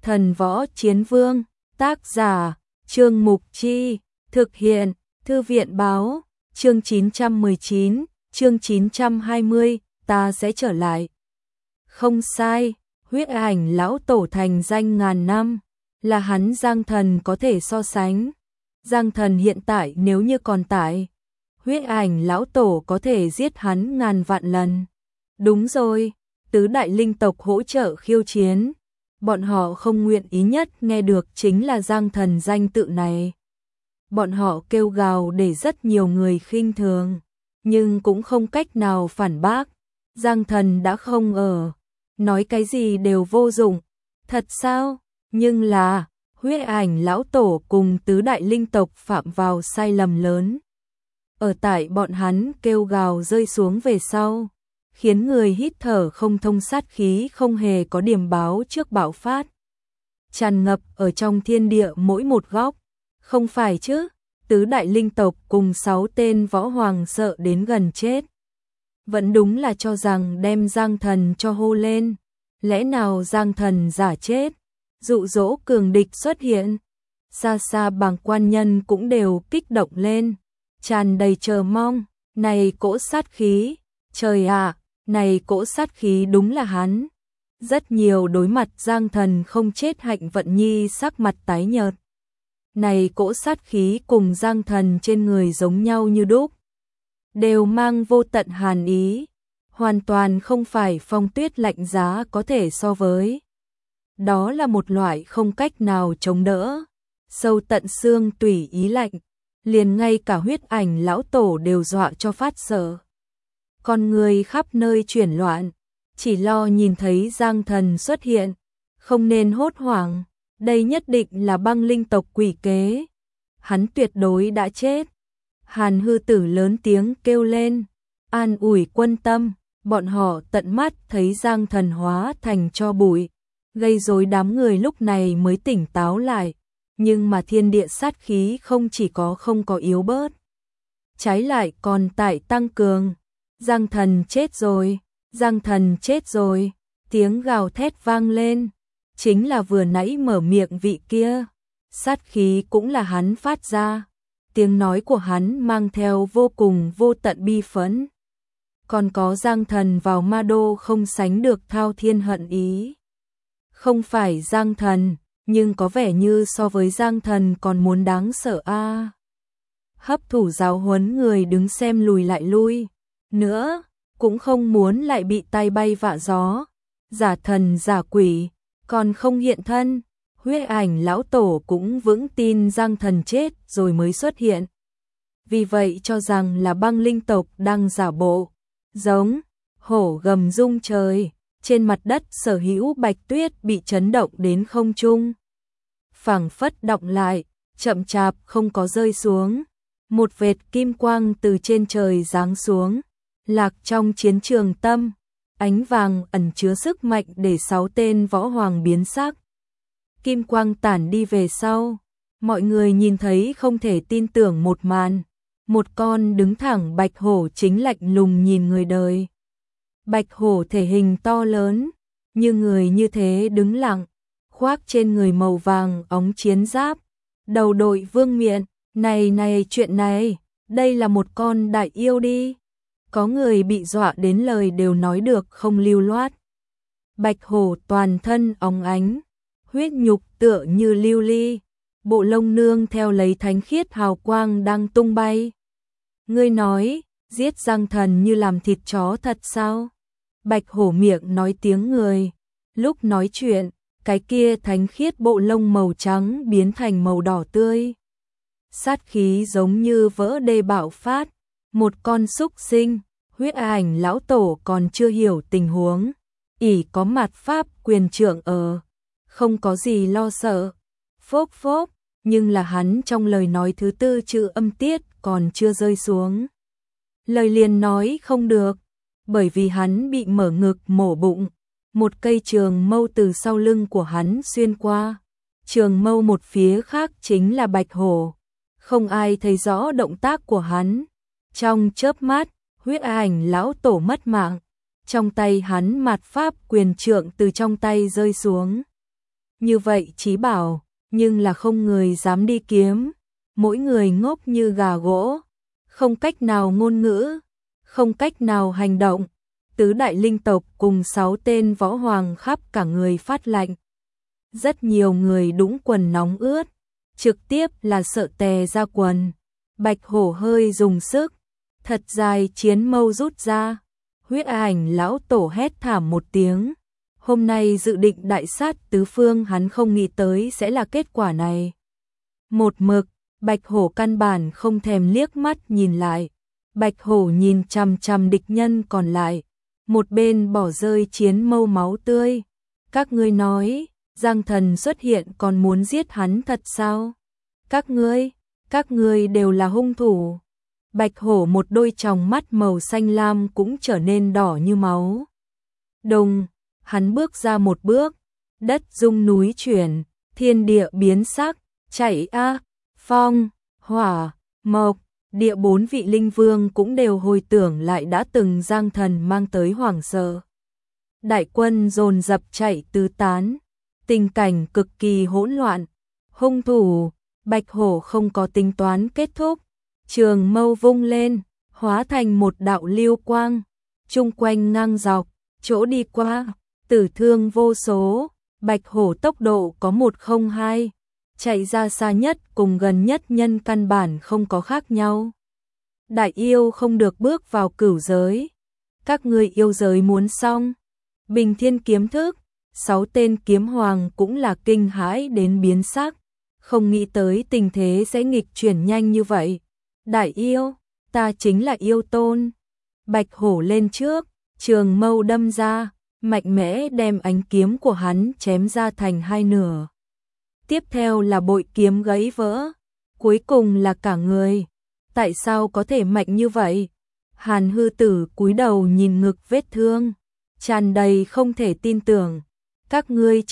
Thần Võ Chiến Vương, tác giả, Trương Mục Chi, thực hiện, Thư viện báo, chương 919, chương 920, ta sẽ trở lại. Không sai, huyết ảnh lão tổ thành danh ngàn năm, là hắn Giang Thần có thể so sánh. Giang Thần hiện tại nếu như còn tại, huyết ảnh lão tổ có thể giết hắn ngàn vạn lần. Đúng rồi, tứ đại linh tộc hỗ trợ khiêu chiến. Bọn họ không nguyện ý nhất nghe được chính là Giang Thần danh tự này. Bọn họ kêu gào để rất nhiều người khinh thường, nhưng cũng không cách nào phản bác. Giang Thần đã không ở, nói cái gì đều vô dụng. Thật sao? Nhưng là, huyết ảnh lão tổ cùng tứ đại linh tộc phạm vào sai lầm lớn. Ở tại bọn hắn kêu gào rơi xuống về sau, khiến người hít thở không thông, sát khí không hề có điểm báo trước bạo phát, tràn ngập ở trong thiên địa mỗi một góc. Không phải chứ, tứ đại linh tộc cùng 6 tên võ hoàng sợ đến gần chết. Vẫn đúng là cho rằng đem Giang Thần cho hô lên. Lẽ nào Giang Thần giả chết, dụ dỗ cường địch xuất hiện? Xa xa bàng quan nhân cũng đều kích động lên, tràn đầy chờ mong. Này cỗ sát khí, trời ạ, này cỗ sát khí đúng là hắn. Rất nhiều đối mặt Giang Thần không chết Hạnh Vận Nhi sắc mặt tái nhợt. Này cỗ sát khí cùng Giang Thần trên người giống nhau như đúc, đều mang vô tận hàn ý, hoàn toàn không phải phong tuyết lạnh giá có thể so với. Đó là một loại không cách nào chống đỡ, sâu tận xương tủy ý lạnh, liền ngay cả huyết ảnh lão tổ đều dọa cho phát sợ. Con người khắp nơi chuyển loạn, chỉ lo nhìn thấy Giang Thần xuất hiện, không nên hốt hoảng, đây nhất định là băng linh tộc quỷ kế. Hắn tuyệt đối đã chết. Hàn Hư Tử lớn tiếng kêu lên, an ủi quân tâm. Bọn họ tận mắt thấy Giang Thần hóa thành tro bụi, gây rối, đám người lúc này mới tỉnh táo lại. Nhưng mà thiên địa sát khí không chỉ có không có yếu bớt, trái lại còn tại tăng cường. Giang Thần chết rồi, Giang Thần chết rồi, tiếng gào thét vang lên. Chính là vừa nãy mở miệng vị kia, sát khí cũng là hắn phát ra. Tiếng nói của hắn mang theo vô cùng vô tận bi phẫn. Còn có Giang Thần vào ma đô không sánh được thao thiên hận ý. Không phải Giang Thần, nhưng có vẻ như so với Giang Thần còn muốn đáng sợ a. Hấp thụ giáo huấn người đứng xem lùi lại lui. Nữa, cũng không muốn lại bị tay bay vạ gió. Giả thần giả quỷ, còn không hiện thân. Huyết ảnh lão tổ cũng vững tin Giang Thần chết rồi mới xuất hiện. Vì vậy cho rằng là băng linh tộc đang giả bộ. Giống hổ gầm rung trời, trên mặt đất sở hữu bạch tuyết bị chấn động đến không trung. Phảng phất động lại, chậm chạp không có rơi xuống. Một vệt kim quang từ trên trời giáng xuống, lạc trong chiến trường tâm. Ánh vàng ẩn chứa sức mạnh để 6 tên võ hoàng biến sắc. Kim quang tản đi về sau, mọi người nhìn thấy không thể tin tưởng một màn. Một con đứng thẳng bạch hổ chính lạnh lùng nhìn người đời. Bạch hổ thể hình to lớn, như người như thế đứng lặng, khoác trên người màu vàng óng chiến giáp, đầu đội vương miện. Này chuyện này, đây là một con đại yêu đi. Có người bị dọa đến lời đều nói được không lưu loát. Bạch hổ toàn thân óng ánh, huyết nhục tựa như lưu ly, bộ lông nương theo lấy thánh khiết hào quang đang tung bay. Ngươi nói, giết Giang Thần như làm thịt chó thật sao? Bạch hổ miệng nói tiếng người, lúc nói chuyện, cái kia thánh khiết bộ lông màu trắng biến thành màu đỏ tươi. Sát khí giống như vỡ đê bạo phát, một con súc sinh. Huyết ảnh lão tổ còn chưa hiểu tình huống, ỷ có mạt pháp quyền trượng ở, không có gì lo sợ. Phốc phốc, nhưng là hắn trong lời nói thứ tư chữ âm tiết còn chưa rơi xuống. Lời liền nói không được, bởi vì hắn bị mở ngực mổ bụng. Một cây trường mâu từ sau lưng của hắn xuyên qua. Trường mâu một phía khác chính là bạch hổ. Không ai thấy rõ động tác của hắn. Trong chớp mắt, huyết ảnh lão tổ mất mạng. Trong tay hắn mạt pháp quyền trượng từ trong tay rơi xuống. như vậy chí bảo, nhưng là không người dám đi kiếm, mỗi người ngốc như gà gỗ, không cách nào ngôn ngữ, không cách nào hành động. Tứ đại linh tộc cùng 6 tên võ hoàng khắp cả người phát lạnh. Rất nhiều người đũng quần nóng ướt, trực tiếp là sợ tè ra quần. Bạch Hổ hơi dùng sức, thật dài chiến mâu rút ra. Huyết Ảnh lão tổ hét thảm một tiếng. Hôm nay dự định đại sát tứ phương, hắn không nghĩ tới sẽ là kết quả này. Một mực, Bạch Hổ căn bản không thèm liếc mắt nhìn lại. Bạch Hổ nhìn chằm chằm địch nhân còn lại, một bên bỏ rơi chiến mâu máu tươi. Các ngươi nói, Giang Thần xuất hiện còn muốn giết hắn thật sao? Các ngươi đều là hung thủ. Bạch Hổ một đôi tròng mắt màu xanh lam cũng trở nên đỏ như máu. Đùng, hắn bước ra một bước, đất rung núi chuyển, thiên địa biến sắc, chạy a, phong, hỏa, mộc, địa 4 vị linh vương cũng đều hồi tưởng lại đã từng Giang Thần mang tới hoảng sợ. Đại quân dồn dập chạy tứ tán, tình cảnh cực kỳ hỗn loạn. Hung thủ, Bạch Hổ không có tính toán kết thúc, trường mâu vung lên, hóa thành một đạo lưu quang, chung quanh ngang dọc, chỗ đi qua, tử thương vô số. Bạch Hổ tốc độ có 102, chạy ra xa nhất cùng gần nhất nhân căn bản không có khác nhau. Đại yêu không được bước vào cửu giới, các ngươi yêu giới muốn xong. Bình Thiên kiếm thức, 6 tên kiếm hoàng cũng là kinh hãi đến biến sắc, không nghĩ tới tình thế sẽ nghịch chuyển nhanh như vậy. Đại yêu, ta chính là yêu tôn. Bạch Hổ lên trước, trường mâu đâm ra, mạnh mẽ đem ánh kiếm của hắn chém ra thành hai nửa. Tiếp theo là bội kiếm gãy vỡ, cuối cùng là cả người. Tại sao có thể mạnh như vậy? Hàn Hư Tử cúi đầu nhìn ngực vết thương, tràn đầy không thể tin tưởng. Các ngươi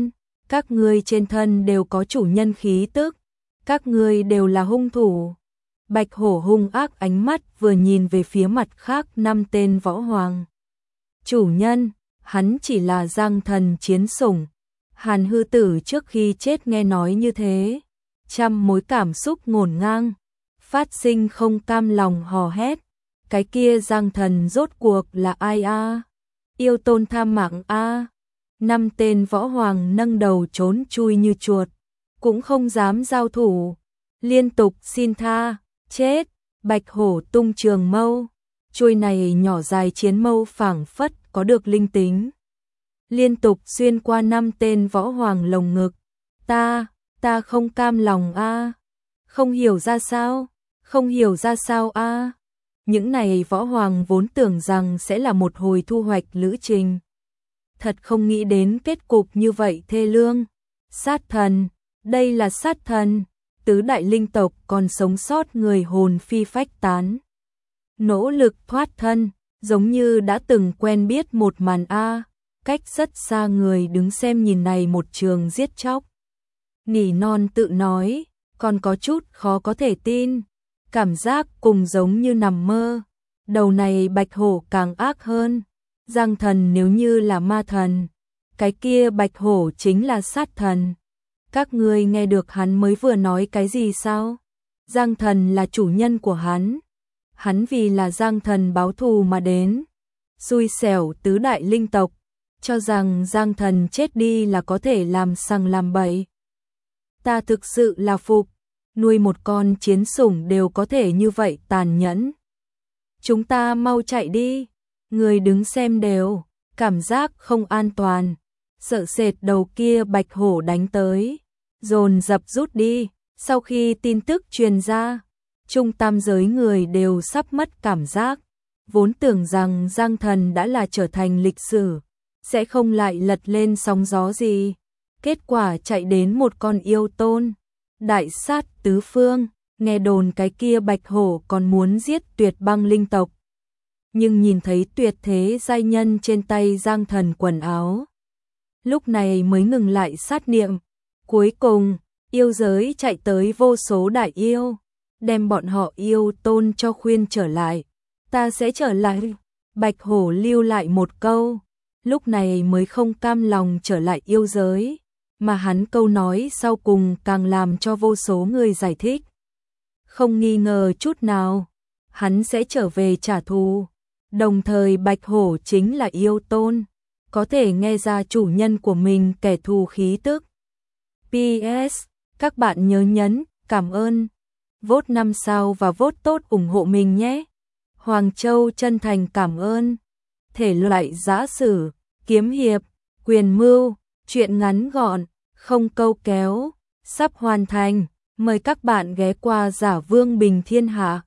trên thân đều có chủ nhân khí tức, các ngươi đều là hung thủ. Bạch Hổ hung ác ánh mắt vừa nhìn về phía mặt khác 5 tên võ hoàng. Chủ nhân, hắn chỉ là Giang Thần chiến sủng. Hàn Hư Tử trước khi chết nghe nói như thế, trăm mối cảm xúc ngổn ngang, phát sinh không cam lòng hò hét. Cái kia Giang Thần rốt cuộc là ai a? Yêu tôn tham mạng a? 5 tên võ hoàng nâng đầu trốn chui như chuột, cũng không dám giao thủ, liên tục xin tha. Chết! Bạch Hổ tung trường mâu, chuôi này nhỏ dài chiến mâu phảng phất có được linh tính, liên tục xuyên qua 5 tên võ hoàng lồng ngực. Ta không cam lòng a, không hiểu ra sao a. Những này võ hoàng vốn tưởng rằng sẽ là một hồi thu hoạch lữ trình, thật không nghĩ đến kết cục như vậy thê lương. Sát thần, đây là sát thần. Tứ đại linh tộc còn sống sót người hồn phi phách tán, nỗ lực thoát thân, giống như đã từng quen biết một màn a. Cách rất xa người đứng xem nhìn này một trường giết chóc, nỉ non tự nói, còn có chút khó có thể tin, cảm giác cùng giống như nằm mơ. Đầu này Bạch Hổ càng ác hơn, Giang Thần nếu như là ma thần, cái kia Bạch Hổ chính là sát thần. Các ngươi nghe được hắn mới vừa nói cái gì sao? Giang Thần là chủ nhân của hắn vì là Giang Thần báo thù mà đến. Xui xẻo tứ đại linh tộc, cho rằng Giang Thần chết đi là có thể làm sằng làm bậy. Ta thực sự là phục, nuôi một con chiến sủng đều có thể như vậy tàn nhẫn. Chúng ta mau chạy đi, người đứng xem đều cảm giác không an toàn, sợ sệt đầu kia Bạch Hổ đánh tới, dồn dập rút đi. Sau khi tin tức truyền ra, trung tam giới người đều sắp mất cảm giác, vốn tưởng rằng Giang Thần đã là trở thành lịch sử, sẽ không lại lật lên sóng gió gì. Kết quả chạy đến một con yêu tôn, đại sát tứ phương, nghe đồn cái kia Bạch Hổ còn muốn giết Tuyệt Băng linh tộc. Nhưng nhìn thấy tuyệt thế giai nhân trên tay Giang Thần quần áo, lúc này mới ngừng lại sát niệm. Cuối cùng, yêu giới chạy tới vô số đại yêu, đem bọn họ yêu tôn cho khuyên trở lại. Ta sẽ trở lại. Bạch Hổ lưu lại một câu, lúc này mới không cam lòng trở lại yêu giới. mà hắn câu nói sau cùng càng làm cho vô số người giải thích. Không nghi ngờ chút nào, hắn sẽ trở về trả thù. Đồng thời Bạch Hổ chính là yêu tôn, có thể nghe ra chủ nhân của mình kẻ thù khí tức. PS, các bạn nhớ nhấn cảm ơn, vote 5 sao và vote tốt ủng hộ mình nhé. Hoàng Châu chân thành cảm ơn. Thể loại giã sử, kiếm hiệp, quyền mưu, truyện ngắn gọn, không câu kéo, sắp hoàn thành. Mời các bạn ghé qua Giả Vương Bình Thiên Hạ.